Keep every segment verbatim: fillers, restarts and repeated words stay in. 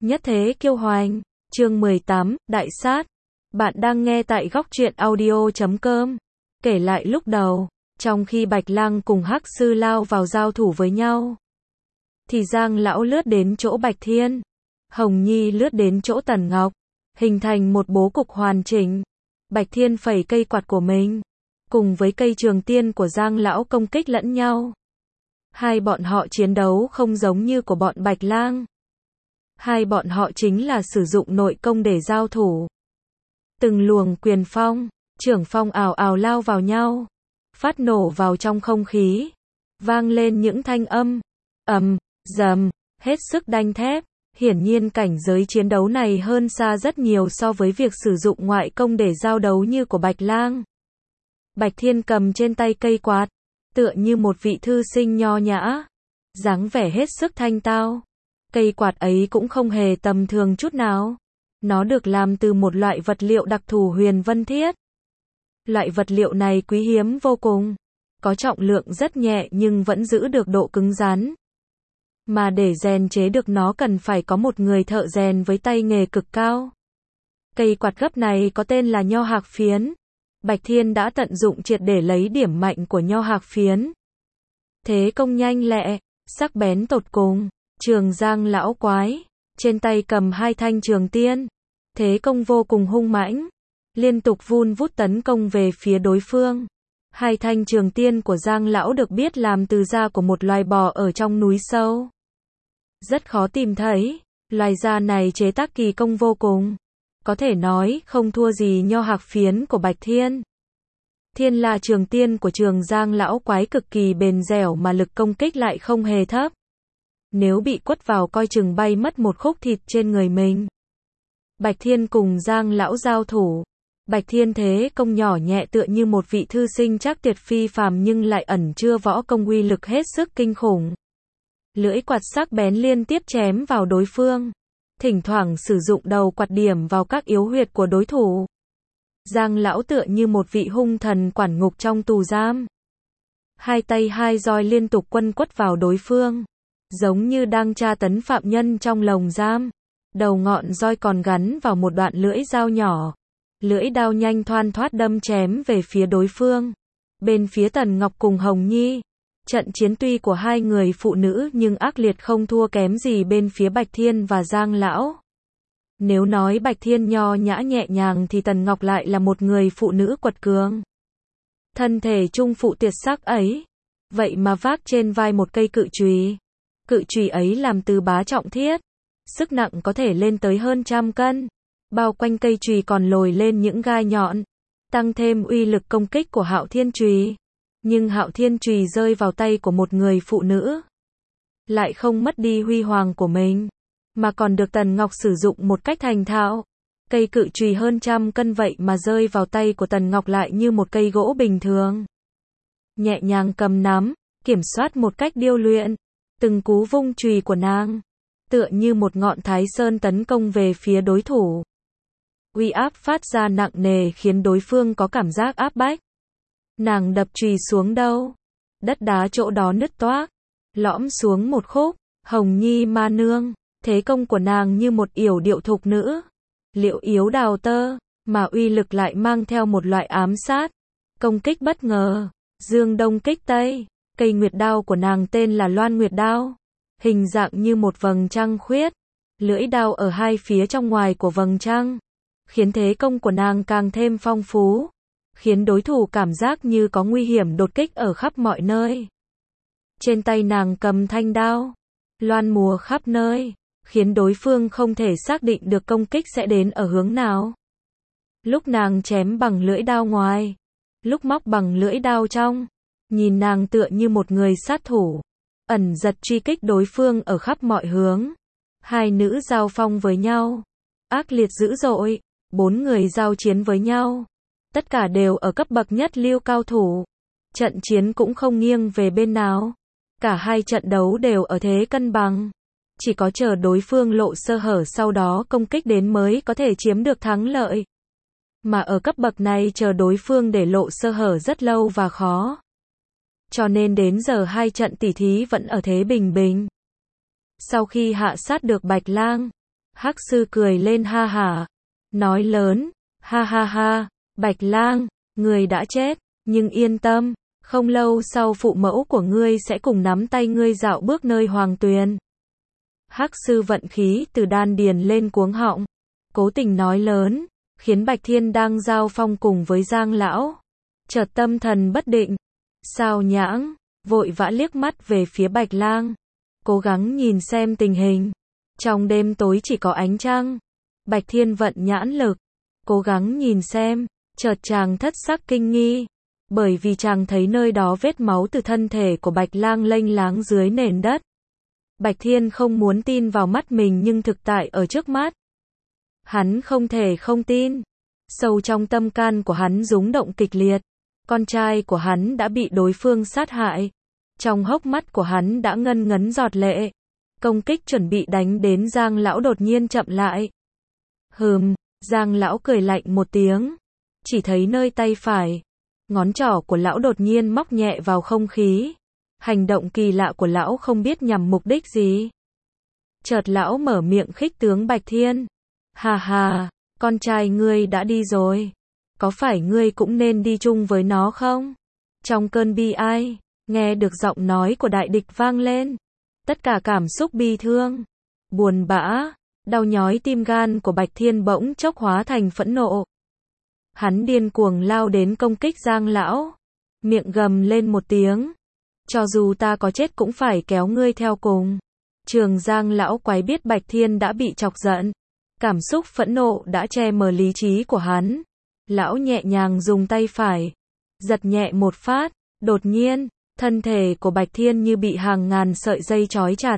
Nhất thế kiêu hoành. Chương mười tám, Đại sát. Bạn đang nghe tại góc truyện audio chấm com. Kể lại lúc đầu, trong khi Bạch Lang cùng Hắc Sư lao vào giao thủ với nhau, thì Giang lão lướt đến chỗ Bạch Thiên, Hồng Nhi lướt đến chỗ Tần Ngọc, hình thành một bố cục hoàn chỉnh. Bạch Thiên phẩy cây quạt của mình, cùng với cây trường tiên của Giang lão công kích lẫn nhau. Hai bọn họ chiến đấu không giống như của bọn Bạch Lang. Hai bọn họ chính là sử dụng nội công để giao thủ. Từng luồng quyền phong, trưởng phong ào ào lao vào nhau, phát nổ vào trong không khí, vang lên những thanh âm ầm, dầm, hết sức đanh thép. Hiển nhiên cảnh giới chiến đấu này hơn xa rất nhiều so với việc sử dụng ngoại công để giao đấu như của Bạch Lang. Bạch Thiên cầm trên tay cây quạt, tựa như một vị thư sinh nho nhã, dáng vẻ hết sức thanh tao. Cây quạt ấy cũng không hề tầm thường chút nào. Nó được làm từ một loại vật liệu đặc thù huyền vân thiết. Loại vật liệu này quý hiếm vô cùng, có trọng lượng rất nhẹ nhưng vẫn giữ được độ cứng rắn. Mà để rèn chế được nó cần phải có một người thợ rèn với tay nghề cực cao. Cây quạt gấp này có tên là nho hạc phiến. Bạch Thiên đã tận dụng triệt để lấy điểm mạnh của nho hạc phiến. Thế công nhanh lẹ, sắc bén tột cùng. Trường Giang lão quái, trên tay cầm hai thanh trường tiên. Thế công vô cùng hung mãnh, liên tục vun vút tấn công về phía đối phương. Hai thanh trường tiên của Giang lão được biết làm từ da của một loài bò ở trong núi sâu. Rất khó tìm thấy, loài da này chế tác kỳ công vô cùng. Có thể nói không thua gì nho hạc phiến của Bạch Thiên. Thiên La trường tiên của Trường Giang lão quái cực kỳ bền dẻo mà lực công kích lại không hề thấp. Nếu bị quất vào coi chừng bay mất một khúc thịt trên người mình. Bạch Thiên cùng Giang lão giao thủ. Bạch Thiên thế công nhỏ nhẹ tựa như một vị thư sinh chắc tuyệt phi phàm nhưng lại ẩn chứa võ công uy lực hết sức kinh khủng. Lưỡi quạt sắc bén liên tiếp chém vào đối phương, thỉnh thoảng sử dụng đầu quạt điểm vào các yếu huyệt của đối thủ. Giang lão tựa như một vị hung thần quản ngục trong tù giam. Hai tay hai roi liên tục quấn quất vào đối phương, giống như đang tra tấn phạm nhân trong lồng giam. Đầu ngọn roi còn gắn vào một đoạn lưỡi dao nhỏ. Lưỡi đao nhanh thoăn thoắt đâm chém về phía đối phương. Bên phía Tần Ngọc cùng Hồng Nhi, trận chiến tuy của hai người phụ nữ nhưng ác liệt không thua kém gì bên phía Bạch Thiên và Giang lão. Nếu nói Bạch Thiên nho nhã nhẹ nhàng thì Tần Ngọc lại là một người phụ nữ quật cường. Thân thể trung phụ tuyệt sắc ấy, vậy mà vác trên vai một cây cự chùy. Cự chùy ấy làm từ bá trọng thiết, sức nặng có thể lên tới hơn trăm cân. Bao quanh cây chùy còn lồi lên những gai nhọn, tăng thêm uy lực công kích của Hạo Thiên chùy. Nhưng Hạo Thiên chùy rơi vào tay của một người phụ nữ, lại không mất đi huy hoàng của mình, mà còn được Tần Ngọc sử dụng một cách thành thạo. Cây cự chùy hơn trăm cân vậy mà rơi vào tay của Tần Ngọc lại như một cây gỗ bình thường. Nhẹ nhàng cầm nắm, kiểm soát một cách điêu luyện. Từng cú vung chùy của nàng, tựa như một ngọn thái sơn tấn công về phía đối thủ. Uy áp phát ra nặng nề khiến đối phương có cảm giác áp bách. Nàng đập chùy xuống đâu, đất đá chỗ đó nứt toác, lõm xuống một khúc. Hồng Nhi ma nương, thế công của nàng như một yểu điệu thục nữ, liệu yếu đào tơ, mà uy lực lại mang theo một loại ám sát. Công kích bất ngờ, dương đông kích tây. Cây nguyệt đao của nàng tên là Loan Nguyệt đao, hình dạng như một vầng trăng khuyết, lưỡi đao ở hai phía trong ngoài của vầng trăng, khiến thế công của nàng càng thêm phong phú, khiến đối thủ cảm giác như có nguy hiểm đột kích ở khắp mọi nơi. Trên tay nàng cầm thanh đao, loan múa khắp nơi, khiến đối phương không thể xác định được công kích sẽ đến ở hướng nào. Lúc nàng chém bằng lưỡi đao ngoài, lúc móc bằng lưỡi đao trong, nhìn nàng tựa như một người sát thủ, ẩn giật truy kích đối phương ở khắp mọi hướng. Hai nữ giao phong với nhau, ác liệt dữ dội, bốn người giao chiến với nhau, tất cả đều ở cấp bậc nhất lưu cao thủ. Trận chiến cũng không nghiêng về bên nào, cả hai trận đấu đều ở thế cân bằng, chỉ có chờ đối phương lộ sơ hở sau đó công kích đến mới có thể chiếm được thắng lợi. Mà ở cấp bậc này chờ đối phương để lộ sơ hở rất lâu và khó. Cho nên đến giờ hai trận tỉ thí vẫn ở thế bình bình. Sau khi hạ sát được Bạch Lang, Hắc sư cười lên ha hả, nói lớn, ha ha ha, Bạch Lang, ngươi đã chết, nhưng yên tâm, không lâu sau phụ mẫu của ngươi sẽ cùng nắm tay ngươi dạo bước nơi hoàng tuyền. Hắc sư vận khí từ đan điền lên cuống họng, cố tình nói lớn, khiến Bạch Thiên đang giao phong cùng với Giang lão, chợt tâm thần bất định. Sao Nhãng, vội vã liếc mắt về phía Bạch Lang, cố gắng nhìn xem tình hình. Trong đêm tối chỉ có ánh trăng, Bạch Thiên vận nhãn lực, cố gắng nhìn xem, chợt chàng thất sắc kinh nghi, bởi vì chàng thấy nơi đó vết máu từ thân thể của Bạch Lang lênh láng dưới nền đất. Bạch Thiên không muốn tin vào mắt mình nhưng thực tại ở trước mắt. Hắn không thể không tin. Sâu trong tâm can của hắn rúng động kịch liệt. Con trai của hắn đã bị đối phương sát hại. Trong hốc mắt của hắn đã ngân ngấn giọt lệ. Công kích chuẩn bị đánh đến Giang lão đột nhiên chậm lại. Hừm, Giang lão cười lạnh một tiếng. Chỉ thấy nơi tay phải, ngón trỏ của lão đột nhiên móc nhẹ vào không khí. Hành động kỳ lạ của lão không biết nhằm mục đích gì. Chợt lão mở miệng khích tướng Bạch Thiên. Hà hà, con trai ngươi đã đi rồi. Có phải ngươi cũng nên đi chung với nó không? Trong cơn bi ai, nghe được giọng nói của đại địch vang lên. Tất cả cảm xúc bi thương, buồn bã, đau nhói tim gan của Bạch Thiên bỗng chốc hóa thành phẫn nộ. Hắn điên cuồng lao đến công kích Giang lão, miệng gầm lên một tiếng. Cho dù ta có chết cũng phải kéo ngươi theo cùng. Trường Giang lão quái biết Bạch Thiên đã bị chọc giận. Cảm xúc phẫn nộ đã che mờ lý trí của hắn. Lão nhẹ nhàng dùng tay phải, giật nhẹ một phát, đột nhiên, thân thể của Bạch Thiên như bị hàng ngàn sợi dây trói chặt.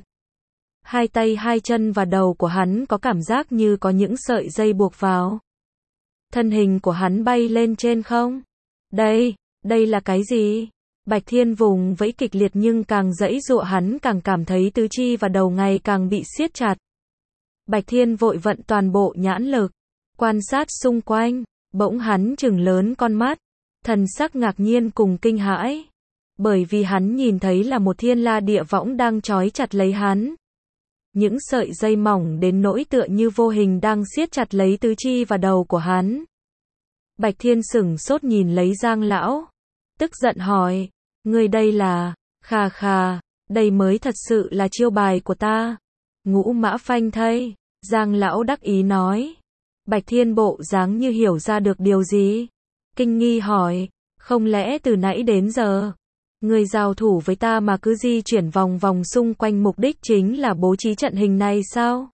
Hai tay hai chân và đầu của hắn có cảm giác như có những sợi dây buộc vào. Thân hình của hắn bay lên trên không. Đây, đây là cái gì? Bạch Thiên vùng vẫy kịch liệt nhưng càng giãy giụa hắn càng cảm thấy tứ chi và đầu ngày càng bị siết chặt. Bạch Thiên vội vận toàn bộ nhãn lực, quan sát xung quanh, bỗng hắn trừng lớn con mắt, thần sắc ngạc nhiên cùng kinh hãi, bởi vì hắn nhìn thấy là một thiên la địa võng đang trói chặt lấy hắn. Những sợi dây mỏng đến nỗi tựa như vô hình đang siết chặt lấy tứ chi và đầu của hắn. Bạch Thiên sửng sốt nhìn lấy Giang lão, tức giận hỏi, ngươi đây là, khà khà, đây mới thật sự là chiêu bài của ta. Ngũ mã phanh thây, Giang lão đắc ý nói. Bạch Thiên bộ dáng như hiểu ra được điều gì. Kinh nghi hỏi, không lẽ từ nãy đến giờ, ngươi giao thủ với ta mà cứ di chuyển vòng vòng xung quanh mục đích chính là bố trí trận hình này sao?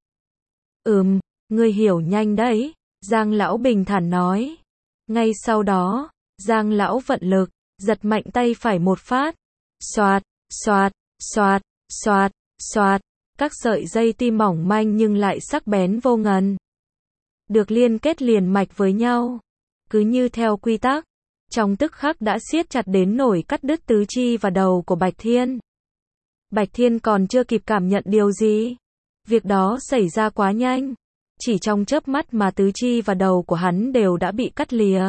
Ừm, ngươi hiểu nhanh đấy, Giang lão bình thản nói. Ngay sau đó, Giang lão vận lực, giật mạnh tay phải một phát. Xoạt, xoạt, xoạt, xoạt, xoạt. Các sợi dây tim mỏng manh nhưng lại sắc bén vô ngần. Được liên kết liền mạch với nhau. Cứ như theo quy tắc. Trong tức khắc đã siết chặt đến nổi cắt đứt tứ chi và đầu của Bạch Thiên. Bạch Thiên còn chưa kịp cảm nhận điều gì. Việc đó xảy ra quá nhanh. Chỉ trong chớp mắt mà tứ chi và đầu của hắn đều đã bị cắt lìa.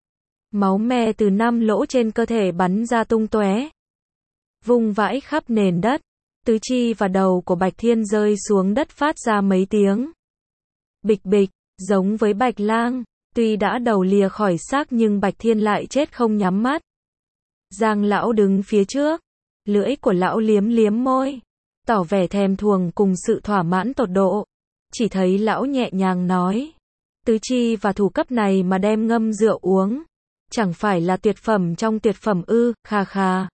Máu me từ năm lỗ trên cơ thể bắn ra tung tóe, vung vãi khắp nền đất. Tứ chi và đầu của Bạch Thiên rơi xuống đất phát ra mấy tiếng bịch bịch, giống với Bạch Lang. Tuy đã đầu lìa khỏi xác nhưng Bạch Thiên lại chết không nhắm mắt. Giang lão đứng phía trước, lưỡi của lão liếm liếm môi, tỏ vẻ thèm thuồng cùng sự thỏa mãn tột độ. Chỉ thấy lão nhẹ nhàng nói, tứ chi và thủ cấp này mà đem ngâm rượu uống, chẳng phải là tuyệt phẩm trong tuyệt phẩm ư? Khà khà.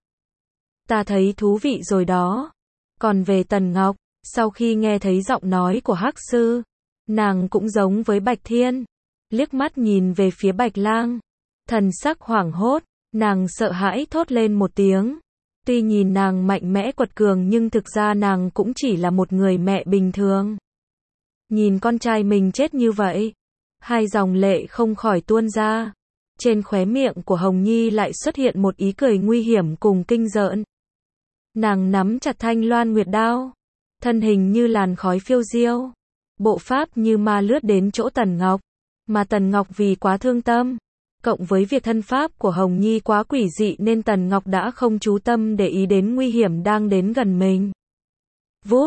Ta thấy thú vị rồi đó. Còn về Tần Ngọc, sau khi nghe thấy giọng nói của Hắc sư, nàng cũng giống với Bạch Thiên, liếc mắt nhìn về phía Bạch Lang, thần sắc hoảng hốt, nàng sợ hãi thốt lên một tiếng. Tuy nhìn nàng mạnh mẽ quật cường nhưng thực ra nàng cũng chỉ là một người mẹ bình thường. Nhìn con trai mình chết như vậy, hai dòng lệ không khỏi tuôn ra. Trên khóe miệng của Hồng Nhi lại xuất hiện một ý cười nguy hiểm cùng kinh rợn. Nàng nắm chặt thanh loan nguyệt đao, thân hình như làn khói phiêu diêu, bộ pháp như ma lướt đến chỗ Tần Ngọc, mà Tần Ngọc vì quá thương tâm, cộng với việc thân pháp của Hồng Nhi quá quỷ dị nên Tần Ngọc đã không chú tâm để ý đến nguy hiểm đang đến gần mình. Vút,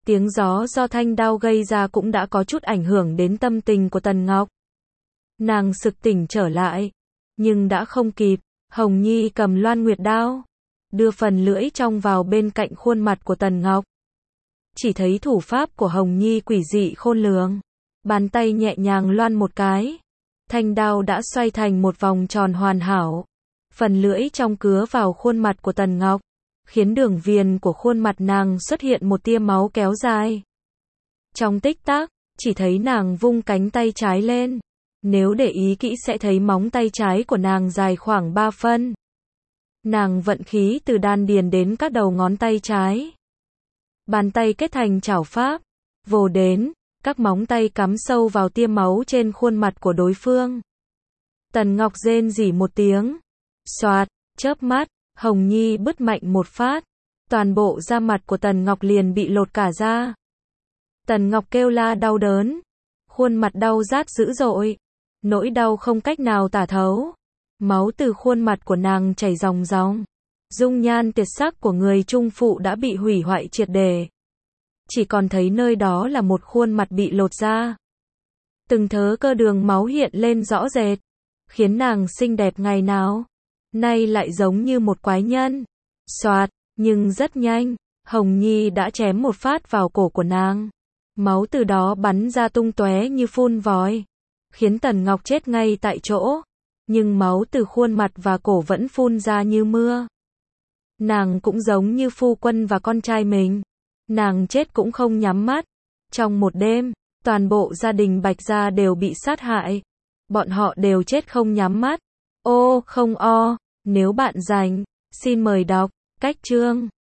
Tiếng gió do thanh đao gây ra cũng đã có chút ảnh hưởng đến tâm tình của Tần Ngọc. Nàng sực tỉnh trở lại, nhưng đã không kịp. Hồng Nhi cầm Loan Nguyệt đao, đưa phần lưỡi trong vào bên cạnh khuôn mặt của Tần Ngọc. Chỉ thấy thủ pháp của Hồng Nhi quỷ dị khôn lường. Bàn tay nhẹ nhàng loan một cái, thanh đao đã xoay thành một vòng tròn hoàn hảo. Phần lưỡi trong cứa vào khuôn mặt của Tần Ngọc, khiến đường viền của khuôn mặt nàng xuất hiện một tia máu kéo dài. Trong tích tắc, chỉ thấy nàng vung cánh tay trái lên. Nếu để ý kỹ sẽ thấy móng tay trái của nàng dài khoảng ba phân. Nàng vận khí từ đan điền đến các đầu ngón tay trái. Bàn tay kết thành chảo pháp, vồ đến, các móng tay cắm sâu vào tia máu trên khuôn mặt của đối phương. Tần Ngọc rên rỉ một tiếng. Xoạt, chớp mắt, Hồng Nhi bứt mạnh một phát. Toàn bộ da mặt của Tần Ngọc liền bị lột cả ra. Tần Ngọc kêu la đau đớn. Khuôn mặt đau rát dữ dội. Nỗi đau không cách nào tả thấu. Máu từ khuôn mặt của nàng chảy ròng ròng. Dung nhan tuyệt sắc của người trung phụ đã bị hủy hoại triệt để. Chỉ còn thấy nơi đó là một khuôn mặt bị lột ra. Từng thớ cơ đường máu hiện lên rõ rệt, khiến nàng xinh đẹp ngày nào nay lại giống như một quái nhân. Xoạt, nhưng rất nhanh, Hồng Nhi đã chém một phát vào cổ của nàng. Máu từ đó bắn ra tung tóe như phun vòi, khiến Tần Ngọc chết ngay tại chỗ. Nhưng máu từ khuôn mặt và cổ vẫn phun ra như mưa. Nàng cũng giống như phu quân và con trai mình. Nàng chết cũng không nhắm mắt. Trong một đêm, toàn bộ gia đình Bạch Gia đều bị sát hại. Bọn họ đều chết không nhắm mắt. Ô, không o, nếu bạn rảnh, xin mời đọc, cách chương.